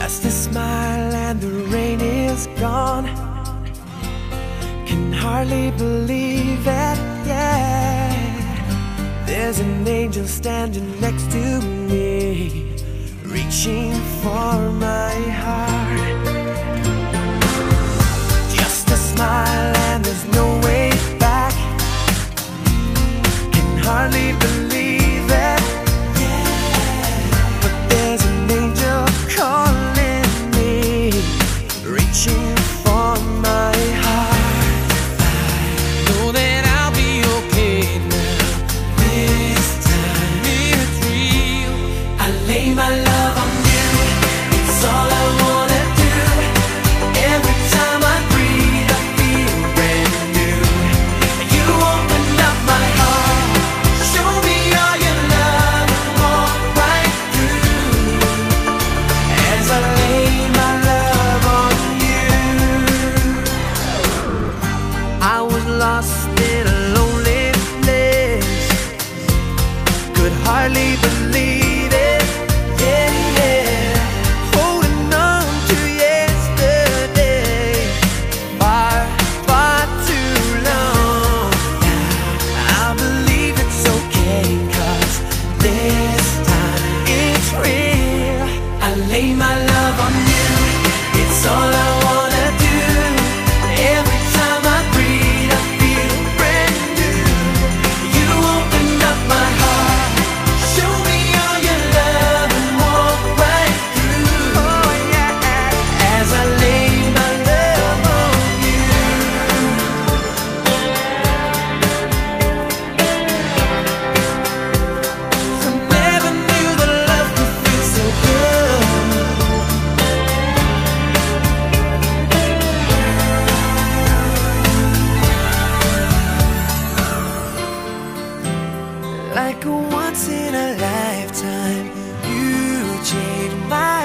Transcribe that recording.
Just a smile and the rain is gone. Can hardly believe it, yeah. There's an angel standing next to me, reaching for my heart. Just a smile and there's no way back. Can hardly believe it, yeah. But there's an angel calling me, reaching for my heart. I know that I'll be okay now. This time it's real. I lay my love on you. It's all I wanna do. Every time I breathe, I feel brand new. You open up my heart, show me all your love, and walk right through. As I lay my love on you. I was lost in a lonely place, could hardly believe it, yeah, yeah. Holding on to yesterday, far, far too long. Now I believe it's okay, 'cause this time it's real. I lay my love on you. It's all I wanna do. Every time I breathe, I feel brand new. You open up my heart, show me all your love, and walk right through. Oh yeah, as I lay my love on you. I never knew that love could feel so good. Like a once in a lifetime, you changed my